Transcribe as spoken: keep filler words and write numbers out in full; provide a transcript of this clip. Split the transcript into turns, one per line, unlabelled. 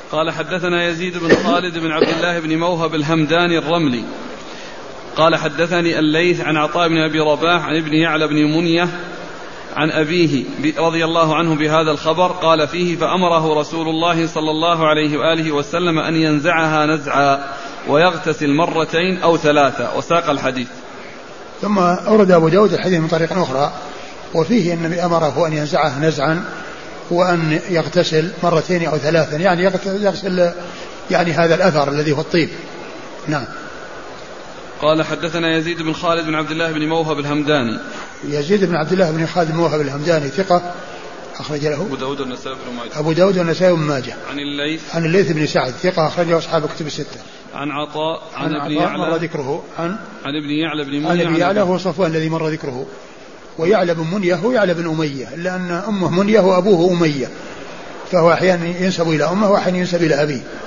قال حدثنا يزيد بن خالد بن عبد الله بن موهب الهمداني الرملي قال حدثني الليث عن عطاء بن أبي رباح عن ابن يعلى بن منية عن أبيه رضي الله عنه بهذا الخبر قال فيه فأمره رسول الله صلى الله عليه وآله وسلم أن ينزعها نزعا ويغتسل مرتين أو ثلاثة وساق الحديث.
ثم أورد أبو داود الحديث من طريق أخرى وفيه أن أمره أن ينزعها نزعا وأن يغتسل مرتين أو ثلاثا يعني يغسل يعني هذا الأثر الذي هو الطيب. نعم.
قال حدثنا يزيد بن خالد بن عبد الله بن موهب الهمداني.
يزيد بن عبد الله بن خالد بن موهب الهمداني ثقة أخرج له
أبو داود والنسائي بن ماجه.
أبو داود والنسائي بن ماجه.
عن الليث
عن الليث بن سعد ثقة أخرجه أصحاب كتب الستة.
عن عطاء عن,
عن
ابن
يعلى مر
ذكره
عن
عن ابن يعلى بن منية
عن ابن يعلى هو صفوان الذي مر ذكره ويعلى بن منية هو يعلى بن أمية إلا أن أمه منية وأبوه أمية فهو أحيانا ينسب إلى أمه وأحيانا ينسب إلى أبيه.